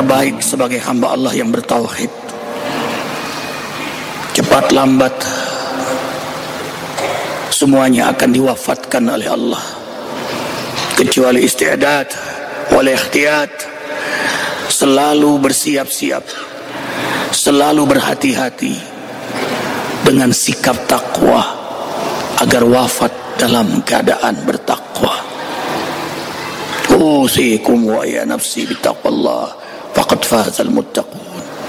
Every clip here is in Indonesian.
terbaik sebagai hamba Allah yang bertauhid. Cepat lambat semuanya akan diwafatkan oleh Allah, kecuali isti'dad wal ikhtiyat. Selalu bersiap-siap, selalu berhati-hati dengan sikap takwa agar wafat dalam keadaan bertakwa. Usikum wa ya nafsi bittaqwallah faqad fazal muttaqun.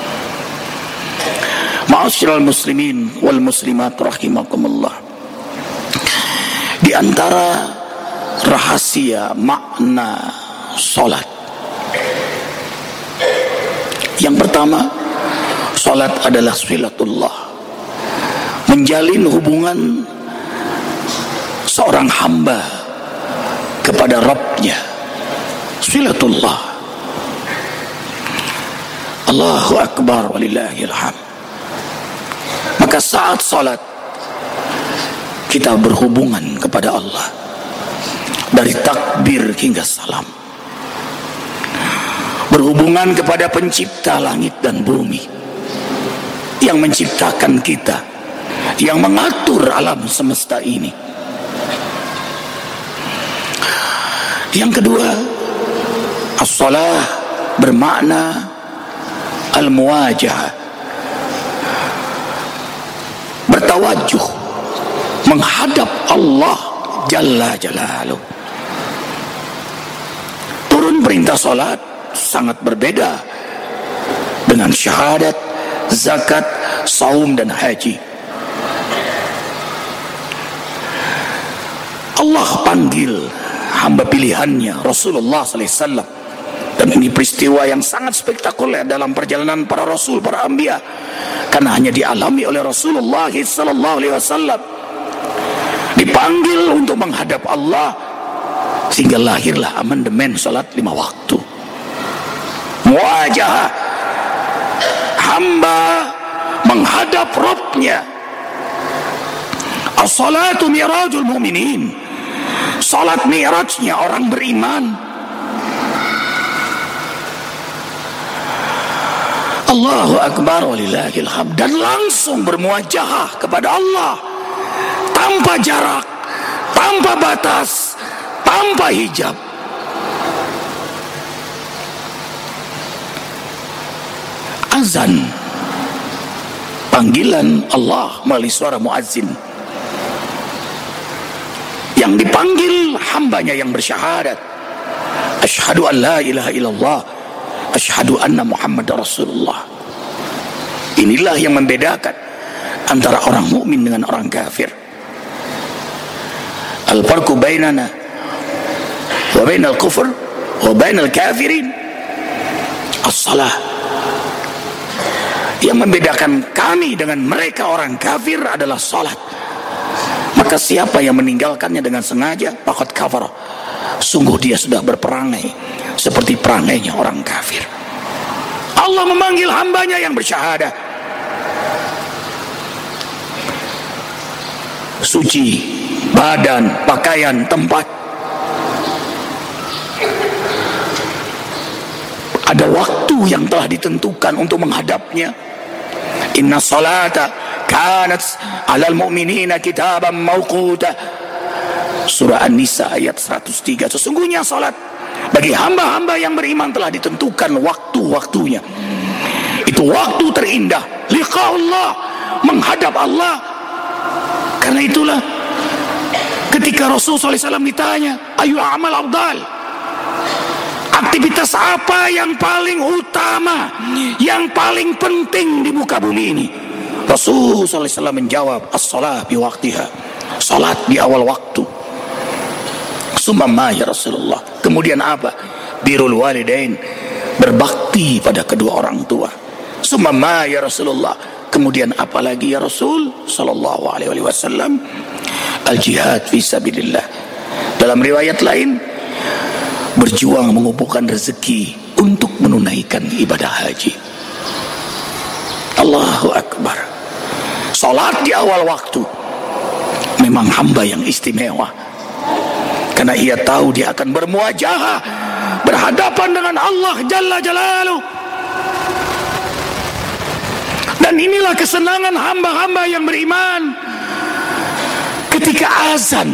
Ma'asyiral muslimin wal muslimat rahimakumullah. Di antara rahasia makna salat, yang pertama, salat adalah silatullah, menjalin hubungan seorang hamba kepada Rabbnya. Silatullah. Allahu akbar walillahil hamd. Maka saat salat kita berhubungan kepada Allah dari takbir hingga salam, berhubungan kepada pencipta langit dan bumi yang menciptakan kita, yang mengatur alam semesta ini. Yang kedua, as-salah bermakna al-muwajahah, bertawajuh menghadap Allah Jalla Jalaluh. Turun perintah salat sangat berbeda dengan syahadat, zakat, saum dan haji. Allah panggil hamba pilihannya Rasulullah sallallahu alaihi wasallam, dan ini peristiwa yang sangat spektakuler dalam perjalanan para rasul, para anbiya, karena hanya dialami oleh Rasulullah sallallahu alaihi wasallam. Dipanggil untuk menghadap Allah, sehingga lahirlah amandemen salat 5 waktu. Muwajahah, hamba menghadap Rabbnya. As-salatu mi'rajul mu'minin, salat mi'rajnya orang beriman. Allahu akbar walillahil hamd. Dan langsung bermuwajahah kepada Allah, tanpa jarak, tanpa batas, tanpa hijab. Azan, panggilan Allah melalui suara muazzin, yang dipanggil hambanya yang bersyahadat, asyhadu an la ilaha illallah, asyhadu anna Muhammadar Rasulullah. Inilah yang membedakan antara orang mukmin dengan orang kafir. Al-farqu bainana wa bainal kufr wa bainal kafirin as-salah. Yang membedakan kami dengan mereka orang kafir adalah salat. Maka siapa yang meninggalkannya dengan sengaja, faqad kafara, sungguh dia sudah berperangai seperti perangainya orang kafir. Allah memanggil hambanya yang bersyahadah, suci badan, pakaian, tempat. Ada waktu yang telah ditentukan untuk menghadapnya. Inna salata kanat 'alal mu'minina kitaban mawquta. Surah An-Nisa ayat 103. Sesungguhnya salat bagi hamba-hamba yang beriman telah ditentukan waktu-waktunya. Itu waktu terindah, liqa Allah, menghadap Allah. Karena itulah ketika Rasulullah SAW ditanya, ayu amal afdal, aktivitas apa yang paling utama, yang paling penting di muka bumi ini? Rasulullah SAW menjawab, as-salah bi waqtiha, salat di awal waktu. Summa ya Rasulullah, kemudian apa? Birrul walidain, berbakti pada kedua orang tua. Summa ya Rasulullah, kemudian apa lagi ya Rasul sallallahu alaihi wasallam? Al-jihad fi sabilillah. Dalam riwayat lain, berjuang mengumpulkan rezeki untuk menunaikan ibadah haji. Allahu akbar. Salat di awal waktu memang hamba yang istimewa, karena ia tahu dia akan bermuajahah, berhadapan dengan Allah Jalla Jalaluh. Dan inilah kesenangan hamba-hamba yang beriman. Ketika azan,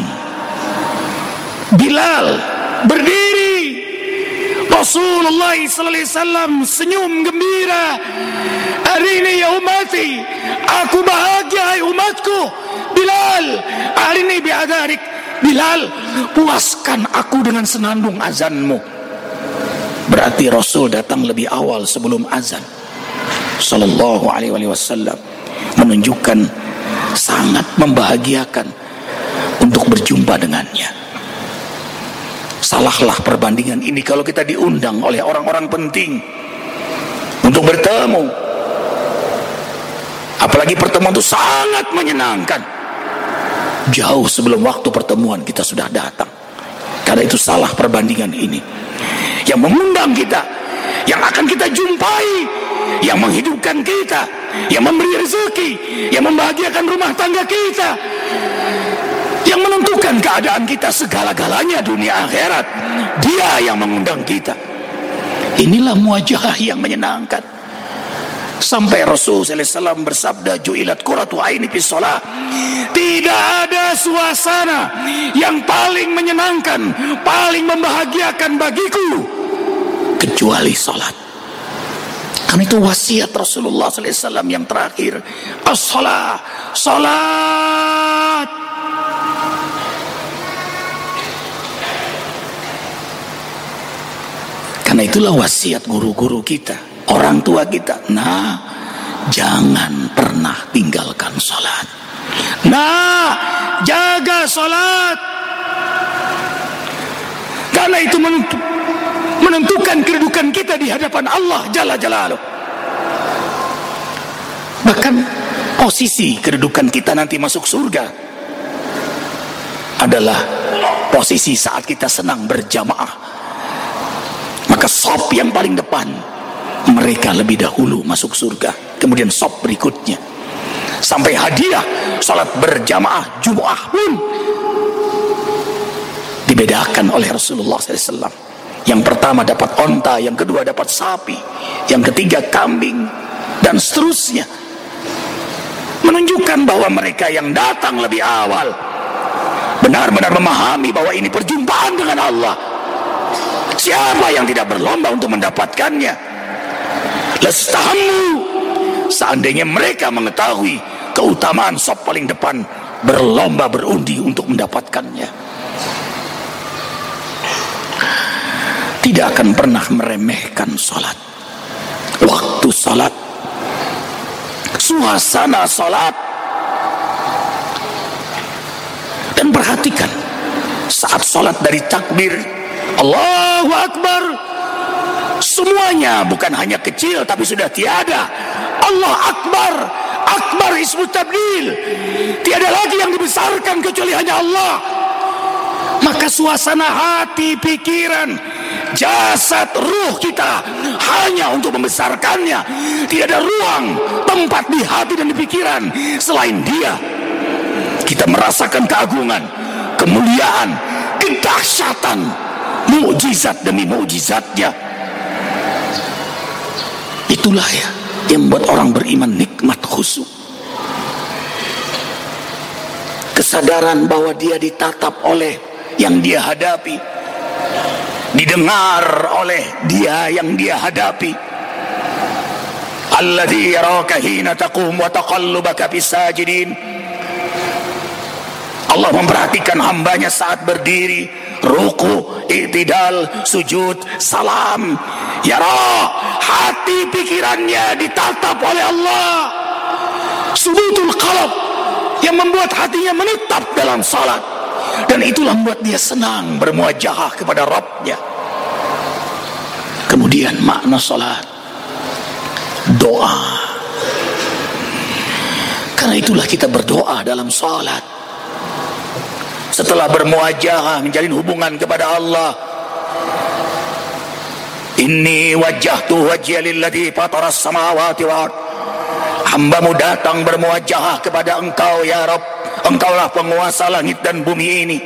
Bilal berdiri, Rasulullah SAW senyum gembira. Hari ini ya umati, aku bahagia hai umatku. Bilal, hari ini biadarik. Bilal, puaskan aku dengan senandung azanmu. Berarti Rasul datang lebih awal sebelum azan Sallallahu alaihi wasallam, menunjukkan sangat membahagiakan untuk berjumpa dengannya. Salahlah perbandingan ini kalau kita diundang oleh orang-orang penting untuk bertemu, apalagi pertemuan itu sangat menyenangkan. Jauh sebelum waktu pertemuan kita sudah datang. Karena itu salah perbandingan ini. Yang mengundang kita, yang akan kita jumpai, yang menghidupkan kita, yang memberi rezeki, yang membahagiakan rumah tangga kita, yang menentukan keadaan kita segala-galanya dunia akhirat, dia yang mengundang kita. Inilah muajahah yang menyenangkan. Sampai Rasulullah SAW bersabda, ju'ilat qurratu aini fis shalah. Tidak ada suasana yang paling menyenangkan, paling membahagiakan bagiku kecuali salat. Karena itu wasiat Rasulullah SAW yang terakhir, as-salah, salat. Karena itulah wasiat guru-guru kita, orang tua kita. Nah, jangan pernah tinggalkan salat. Nah, jaga salat. Karena itu menentukan kedudukan kita di hadapan Allah Jalla Jalaluh. Bahkan posisi kedudukan kita nanti masuk surga adalah posisi saat kita senang berjamaah. Maka sop yang paling depan, mereka lebih dahulu masuk surga. Kemudian sop berikutnya. Sampai hadiah salat berjamaah Jumu'ah pun dibedakan oleh Rasulullah SAW. Yang pertama dapat onta, yang kedua dapat sapi, yang ketiga kambing, dan seterusnya. Menunjukkan bahwa mereka yang datang lebih awal benar-benar memahami bahwa ini perjumpaan dengan Allah. Siapa yang tidak berlomba untuk mendapatkannya? Lastahammu, seandainya mereka mengetahui keutamaan sop paling depan, berlomba berundi untuk mendapatkannya. Tidak akan pernah meremehkan salat, waktu salat, suasana salat. Dan perhatikan saat salat dari takbir Allahu Akbar, semuanya bukan hanya kecil tapi sudah tiada. Allah Akbar, Akbar ismu tabdil, tiada lagi yang dibesarkan kecuali hanya Allah. Maka suasana hati, pikiran, jasad, ruh kita hanya untuk membesarkannya. Tidak ada ruang tempat di hati dan di pikiran selain dia. Kita merasakan keagungan, kemuliaan, kedahsyatan, mukjizat demi mukjizatnya. Itulah ya yang membuat orang beriman nikmat khusyuk. Kesadaran bahwa dia ditatap oleh yang dia hadapi, didengar oleh dia yang dia hadapi. Alladzi yaraka hina taqum wa taqallubaka fis sajidin. Allah memperhatikan hambanya saat berdiri, ruku, i'tidal, sujud, salam. Yara, hati pikirannya ditatap oleh Allah. Subutul qalb yang membuat hatinya menetap dalam salat. Dan itulah membuat dia senang bermuajahah kepada Rabbnya. Kemudian makna salat, doa. Karena itulah kita berdoa dalam salat. Setelah bermuajahah, menjalin hubungan kepada Allah. Inni wajjahtu wajhiya lilladzi fataras samawati wal ardh. Hambamu datang bermuajahah kepada Engkau ya Rabb. Engkaulah penguasa langit dan bumi ini.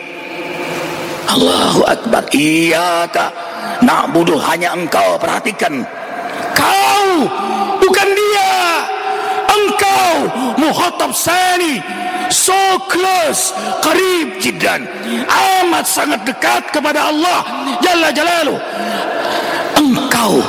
Allahu Akbar. Iyyaka na'budu, hanya Engkau. Perhatikan engkau, bukan dia. Engkau mukhatab sani, so close, qarib jiddan, amat sangat dekat kepada Allah Jalla Jalaluh. Engkau,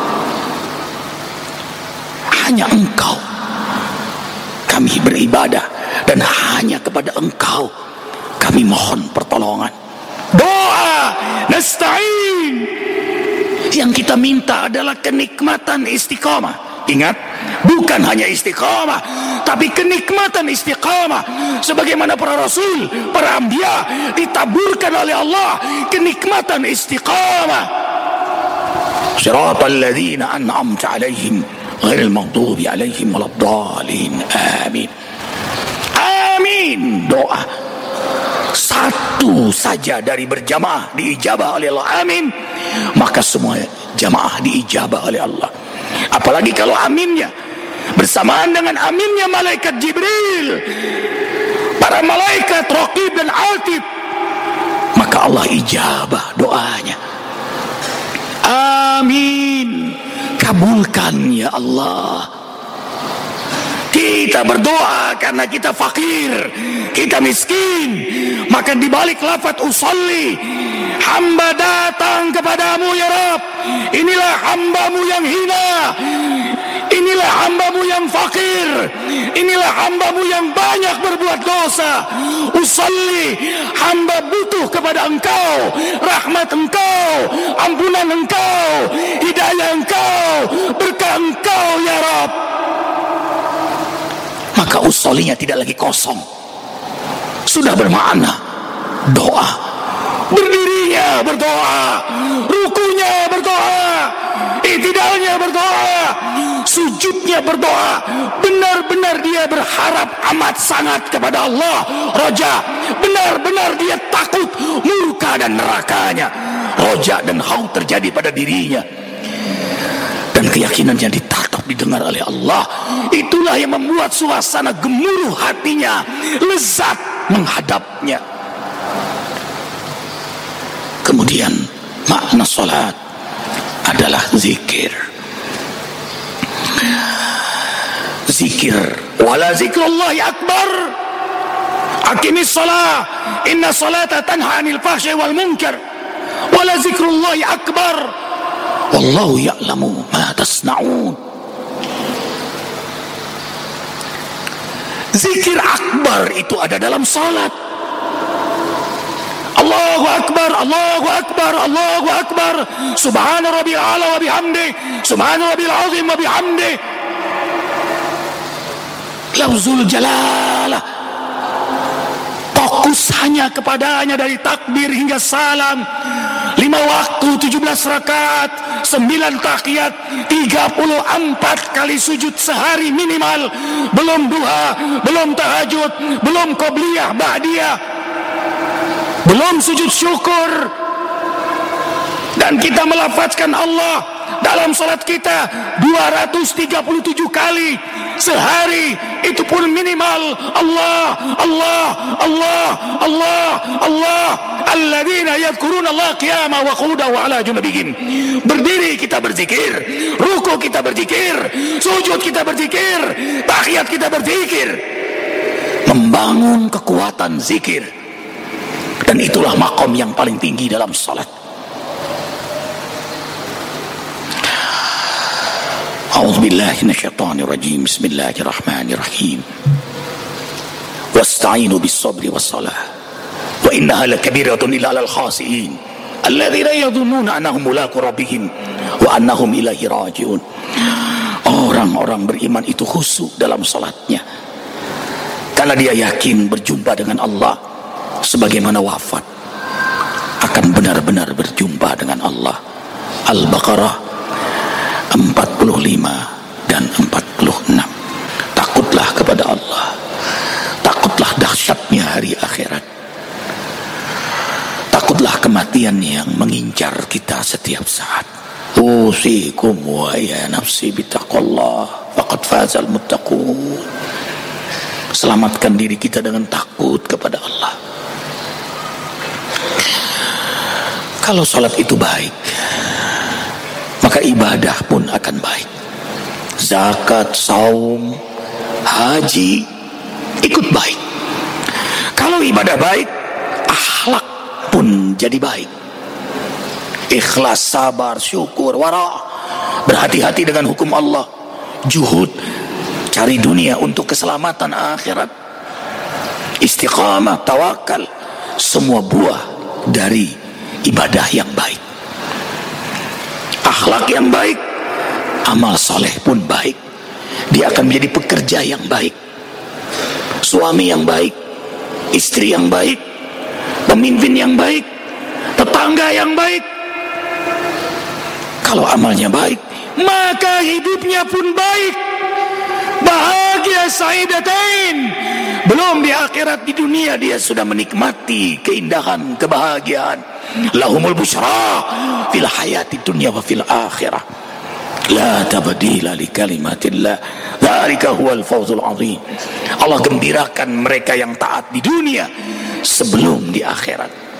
hanya engkau kami beribadah, dan hanya kepada engkau kami mohon pertolongan. Doa nasta'in, yang kita minta adalah kenikmatan istiqamah. Ingat, bukan hanya istiqamah, tapi kenikmatan istiqamah. Sebagaimana para rasul, para anbiya ditaburkan oleh Allah kenikmatan istiqamah. Shiratal ladzina an'amta 'alaihim ghairil maghdubi 'alaihim waladdallin. Amin. Amin. Doa satu saja dari berjamaah diijabah oleh Allah, amin, maka semua jamaah diijabah oleh Allah. Apalagi kalau aminnya bersamaan dengan aminnya malaikat Jibril, para malaikat Raqib dan Atid, maka Allah ijabah doanya. Amin. Kabulkan ya Allah. Kita berdoa karena kita fakir, kita miskin, maka dibalik lafaz usolli, hamba datang kepadamu ya Rabb. Inilah hambamu yang hina, inilah hambamu yang fakir, inilah hambamu yang banyak berbuat dosa. Usolli, hamba butuh kepada engkau, rahmat engkau, ampunan engkau, hidayah engkau, berkah engkau ya Rabb. Maka usolinya tidak lagi kosong, sudah bermakna doa. Berdirinya berdoa, rukunya berdoa, i'tidalnya berdoa, sujudnya berdoa. Benar-benar dia berharap amat sangat kepada Allah, roja. Benar-benar dia takut murka dan nerakanya. Roja dan khauf terjadi pada dirinya, dan keyakinannya ditatap, didengar oleh Allah. Itulah yang membuat suasana gemuruh hatinya, lezat menghadapnya. Kemudian makna salat adalah zikir. Zikir, wala zikrullahi akbar. Aqimis salat, inna salata tanha 'anil fahsya'i wal munkar. Wala zikrullahi akbar. Wallahu ya'lamu ma tasna'un. Zikir akbar itu ada dalam salat. Allahu akbar, Allahu akbar, Allahu akbar. Subhana rabbil a'la wa bihamdi, subhana rabbil azim wa bihamdi. Lafzul jalalah, fokus hanya kepadanya dari takbir hingga salam. 5 waktu, 17 rakaat, 9 tahiyat, 34 kali sujud sehari minimal. Belum duha, belum tahajud, belum qobliyah, ba'diyah, belum sujud syukur. Dan kita melafazkan Allah dalam salat kita 237 kali sehari, itu pun minimal. Allah, Allah, Allah, Allah, Allah. Alladzina yadhkuruna Allah qiyaman wa qu'udan wa 'ala junubihim. Berdiri kita berzikir, ruku kita berzikir, sujud kita berzikir, tahiyat kita berzikir. Membangun kekuatan zikir, dan itulah maqam yang paling tinggi dalam salat. A'udzubillahi minasyaitonir rajim. Bismillahirrahmanirrahim. Wasta'inu bis-sabri was-salah. Wa innaha lakabiratun illa 'alal khashi'in alladzina yadhunnuna annahum mulaqu rabbihim wa annahum ilaihi raji'un. Orang-orang beriman itu khusyuk dalam salatnya karena dia yakin berjumpa dengan Allah, sebagaimana wafat akan benar-benar berjumpa dengan Allah. Al-Baqarah 45 dan 46. Takutlah kepada Allah, takutlah dahsyatnya hari akhirat, takutlah kematian yang mengincar kita setiap saat. Usikum wa ya nafsi bitaqwallah faqad fazal muttaqun. Selamatkan diri kita dengan takut kepada Allah. Kalau salat itu baik, maka ibadah pun akan baik. Zakat, saum, haji ikut baik. Kalau ibadah baik, akhlak pun jadi baik. Ikhlas, sabar, syukur, wara', berhati-hati dengan hukum Allah, juhud, cari dunia untuk keselamatan akhirat, istiqamah, tawakal, semua buah dari ibadah yang baik. Akhlak yang baik, amal soleh pun baik. Dia akan menjadi pekerja yang baik, suami yang baik, istri yang baik, pemimpin yang baik, tetangga yang baik. Kalau amalnya baik, maka hidupnya pun baik, bahagia, saidatain. Belum di akhirat, di dunia dia sudah menikmati keindahan, kebahagiaan. Lahumul busyra fil hayati dunya wa fil akhirah, la tabdila li kalimatillah, dzalika huwal fawzul azim. Allah gembirakan mereka yang taat di dunia sebelum di akhirat.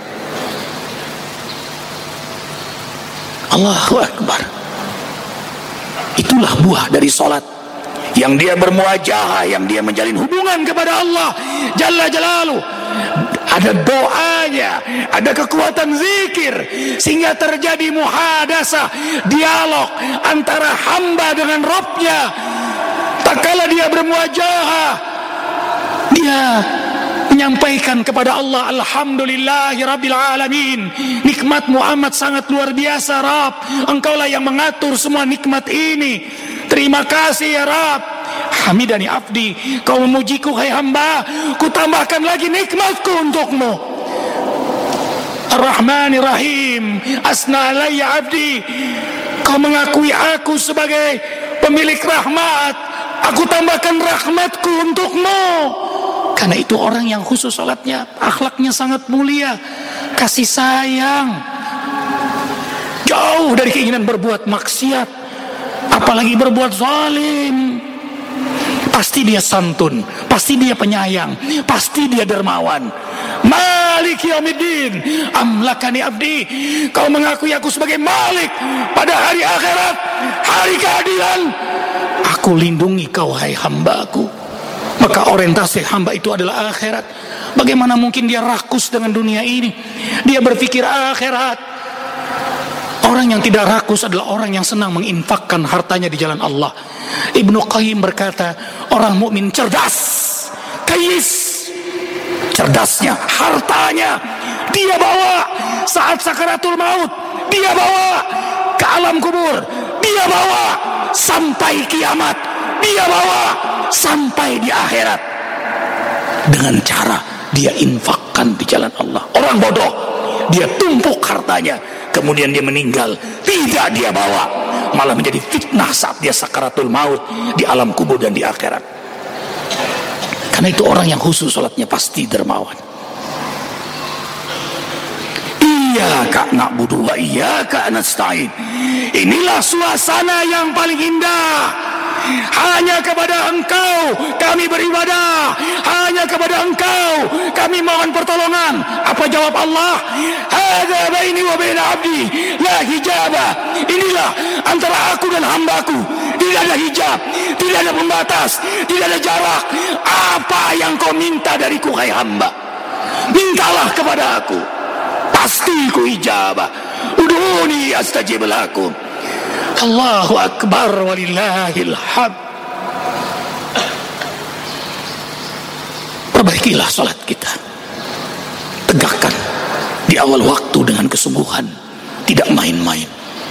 Allahu Akbar. Itulah buah dari salat, yang dia bermuajahah, yang dia menjalin hubungan kepada Allah Jalla Jalaluh. Ada doanya, ada kekuatan zikir, sehingga terjadi muhadasah, dialog antara hamba dengan Rabbnya. Tak kala dia bermuajahah, dia menyampaikan kepada Allah, alhamdulillahi rabbil alamin, nikmat Muhammad sangat luar biasa Rabb, engkaulah yang mengatur semua nikmat ini, terima kasih ya Rabb. Hamidani abdi, kau memujiku hai hamba, ku tambahkan lagi nikmatku untukmu. Ar-Rahmanir Rahim, asna alayya abdi, kau mengakui aku sebagai pemilik rahmat, aku tambahkan rahmatku untukmu. Karena itu orang yang khusus salatnya, akhlaknya sangat mulia, kasih sayang, jauh dari keinginan berbuat maksiat, apalagi berbuat zalim. Pasti dia santun, pasti dia penyayang, pasti dia dermawan. Malik yaumiddin, amlakani abdi, kau mengakui aku sebagai Malik pada hari akhirat, hari keadilan. Aku lindungi kau hai hambaku. Maka orientasi hamba itu adalah akhirat. Bagaimana mungkin dia rakus dengan dunia ini? Dia berpikir akhirat. Orang yang tidak rakus adalah orang yang senang menginfakkan hartanya di jalan Allah. Ibnu Qayyim berkata, orang mukmin cerdas, kayis. Cerdasnya, hartanya dia bawa saat sakaratul maut, dia bawa ke alam kubur, dia bawa sampai kiamat, dia bawa sampai di akhirat, dengan cara dia infakkan di jalan Allah. Orang bodoh, dia tumpuk hartanya, kemudian dia meninggal, tidak dia bawa, malah menjadi fitnah saat dia sakaratul maut di alam kubur dan di akhirat. Karena itu orang yang khusus salatnya pasti dermawan. Iyyaka na'budu wa iyyaka nasta'in. Inilah suasana yang paling indah. Hanya kepada Engkau kami beribadah, hanya kepada Engkau kami mohon pertolongan. Apa jawab Allah? Hadza baini wa baina abdi la hijaba. Inilah antara aku dan hambaku, tidak ada hijab, tidak ada pembatas, tidak ada jarak. Apa yang kau minta dariku hai hamba, mintalah kepada aku, pasti ku ijabah. Udhuni astajib lakum. Allahu Akbar walillahil hamd. Perbaikilah salat kita, tegakkan di awal waktu dengan kesungguhan, tidak main-main.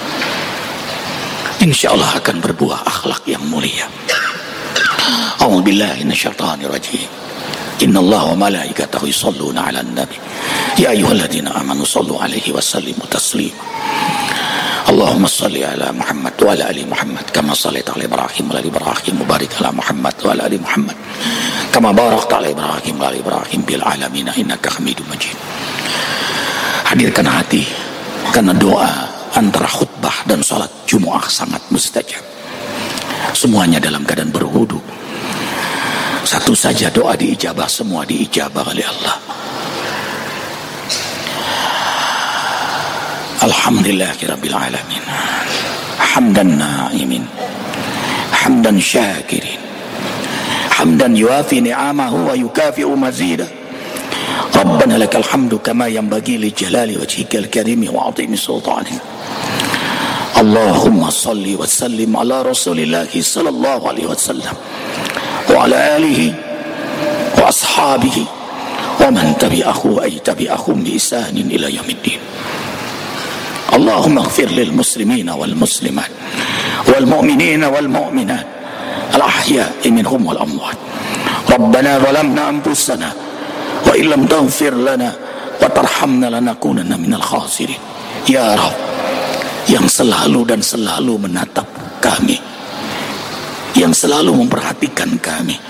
Insyaallah akan berbuah akhlak yang mulia. A'udzubillahi minasyaitonir rajim. Innallaha wa malaikatahu yusholluna 'alan nabi. Ya ayyuhalladzina amanu shallu 'alaihi wa sallimu taslima. Allahumma salli ala Muhammad wa ala ali Muhammad kama shallaita ala Ibrahim wa ala ali Ibrahim wa barik ala Muhammad wa ala ali Muhammad kama barakta ala Ibrahim wa ala ali Ibrahim bil alamin innaka Hamidum Majid. Hadirkan hati, karena doa antara khutbah dan salat Jumat sangat mustajab. Semuanya dalam keadaan berwudu. Satu saja doa diijabah, semua diijabah oleh Allah. Alhamdulillahirabbil alamin. Hamdan na'imin, hamdan syakirin, hamdan yuafi ni'amahu wa yukafi'u mazidah. Rabbana lakal hamdu kama yanbaghi li jalali wajhikal karim wa 'azimi sultanik. Allahumma salli wa sallim ala Rasulillah sallallahu alaihi wasallam wa ala alihi wa ashabihi wa man tabi'ahu ay tabi'ahum bi ihsanin ila yaumiddin. Allahumma ighfir lil muslimina wal muslimat wal mu'minina wal mu'minat al ahya'i minhum wal amwat. Rabbana zalamna anfusana wa illam taghfir lana wa tarhamna lanakunanna minal khasirin. Ya Rabb, yang selalu dan selalu menatap kami, yang selalu memperhatikan kami,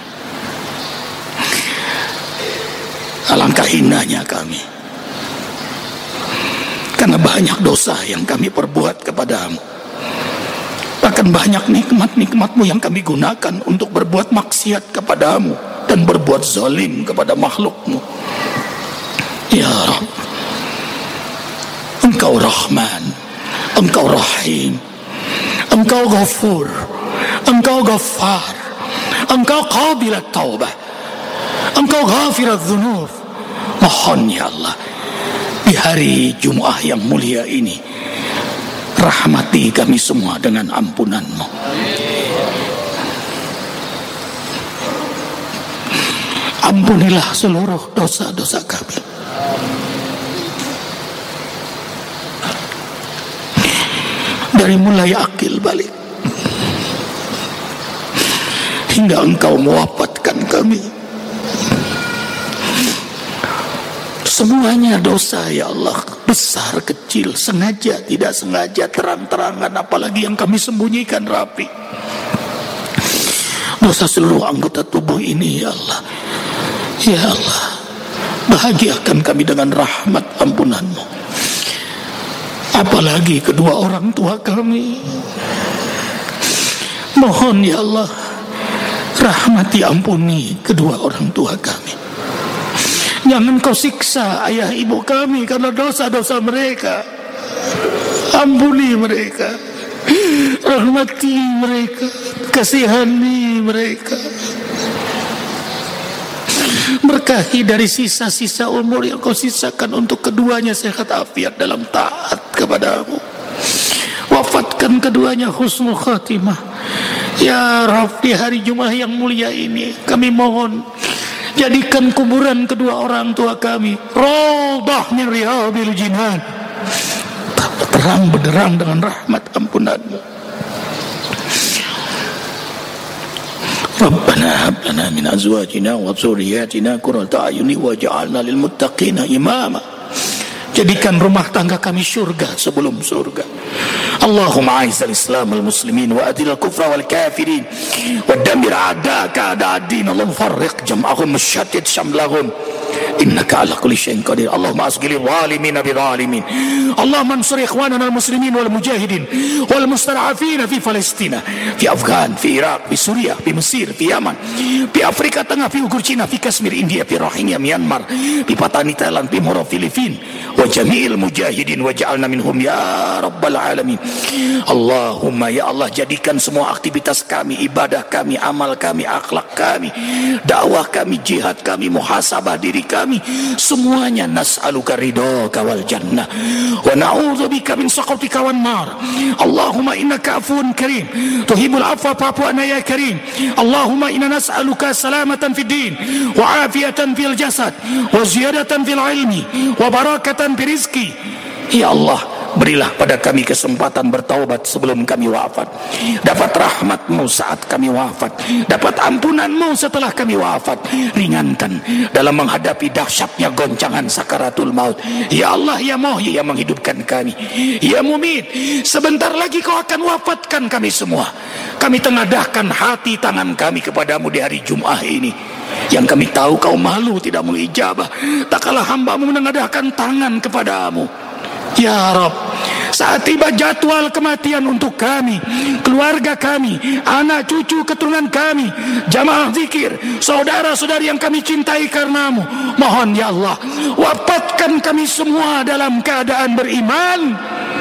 alangkah hinanya kami, karena banyak dosa yang kami perbuat kepadamu. Bahkan banyak nikmat-nikmatmu yang kami gunakan untuk berbuat maksiat kepadamu dan berbuat zalim kepada makhlukmu. Ya Rabb, Engkau Rahman, Engkau Rahim, Engkau Ghafur, Engkau Ghaffar, Engkau Qabilat Taubah, Engkau Ghafirat Dzunub. Mohon ya Allah, di hari Jumat yang mulia ini, rahmati kami semua dengan ampunan-Mu. Ampunilah seluruh dosa-dosa kami. Dari mulai akil balik hingga Engkau mewafatkan kami, semuanya dosa ya Allah, besar kecil, sengaja tidak sengaja, terang-terangan, apalagi yang kami sembunyikan rapi. Dosa seluruh anggota tubuh ini ya Allah. Ya Allah, bahagiakan kami dengan rahmat ampunan-Mu. Apalagi kedua orang tua kami. Mohon ya Allah, rahmati ampuni kedua orang tua kami. Jangan Kau siksa ayah ibu kami karena dosa-dosa mereka. Ampuni mereka, rahmati mereka, kasihani mereka. Berkahi dari sisa-sisa umur yang Kau sisakan untuk keduanya sehat afiat dalam taat kepadamu. Wafatkan keduanya husnul khatimah. Ya Rabb, di hari Jumat yang mulia ini kami mohon, jadikan kuburan kedua orang tua kami raudhah min riyadil jinan, terang benderang dengan rahmat ampunan-Mu. Rabbana hab lana min azwajina wa dzurriyyatina qurrata a'yuni waj'alna lil muttaqina imama. Jadikan rumah tangga kami surga sebelum surga. Allahumma a'izzal Islam wal muslimin wa adil al kufra wal kafirin wa dammir a'da'aka a'da'ad-din. Allahumma farriq jam'ahum washattit shamlahum innaka ala kulli syai'in qadir. Allahumma asghil zalimin bi zalimin. Allahumma ansur ikhwanana al muslimin wal mujahidin wal mustad'afin fi Palestina, fi Afghan, fi Iraq, fi Suriah, fi Mesir, fi Yaman, fi Afrika Tengah, fi Uighur Cina, fi Kashmir India, fi Rohingya Myanmar, fi Patani Thailand, fi Moro Filipin, wa jami'il mujahidin waj'alna minhum ya rabbal alamin. Allahumma ya Allah, jadikan semua aktivitas kami, ibadah kami, amal kami, akhlak kami, dakwah kami, jihad kami, muhasabah diri kami, semuanya nas'aluka ridhaka wal jannah wa na'udzubika min sakhatika wan nar. Allahumma innaka afuwun karim tuhibbul afwa fa'fu anna ya karim. Allahumma inna nas'aluka salamatan fid din wa afiyatan fil jasad wa ziyadatan fil ilmi wa barakatan fi rizqi. Ya Allah, berilah pada kami kesempatan bertaubat sebelum kami wafat, dapat rahmat-Mu saat kami wafat, dapat ampunan-Mu setelah kami wafat. Ringankan dalam menghadapi dahsyatnya goncangan sakaratul maut. Ya Allah, ya Muhyi yang menghidupkan kami, ya Mumit, sebentar lagi Kau akan wafatkan kami semua. Kami tengadahkan hati tangan kami kepadamu di hari Jumat ini, yang kami tahu Kau malu tidak mengijabah, tak kalah hamba-Mu menengadahkan tangan kepadamu. Ya Rabb, saat tiba jadwal kematian untuk kami, keluarga kami, anak cucu keturunan kami, jamaah zikir, saudara-saudari yang kami cintai karena-Mu, mohon ya Allah, wafatkan kami semua dalam keadaan beriman,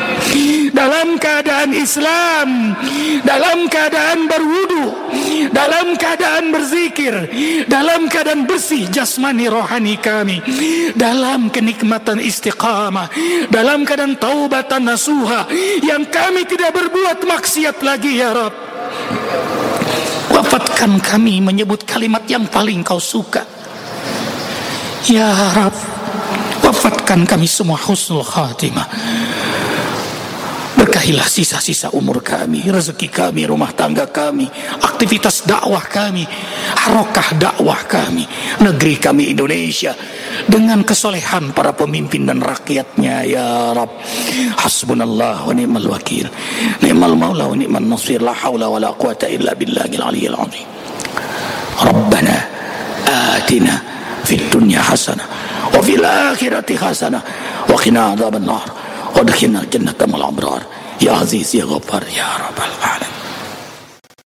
dalam keadaan Islam, dalam keadaan berwudu, dalam keadaan berzikir, dalam keadaan bersih jasmani rohani kami, dalam kenikmatan istiqamah, dalam keadaan taubatan nasuha, yang kami tidak berbuat maksiat lagi ya Rabb. Wafatkan kami menyebut kalimat yang paling kau suka ya Rabb. Wafatkan kami semua husnul khatimah. Berkahilah sisa-sisa umur kami, rezeki kami, rumah tangga kami, aktivitas dakwah kami, harokah dakwah kami, negeri kami Indonesia, dengan kesolehan para pemimpin dan rakyatnya ya Rabb. Hasbunallah wa ni'mal wakil, ni'mal maula wa ni'mal nasir, la hawla wa la quwata illa billahil aliyyil azim. Rabbana atina fid dunya hasanah wa fil akhirati hasanah wa qina adzaban nar. Wadkhilna jannata mal abrar ya aziz ya ghaffar ya rabbal alamin.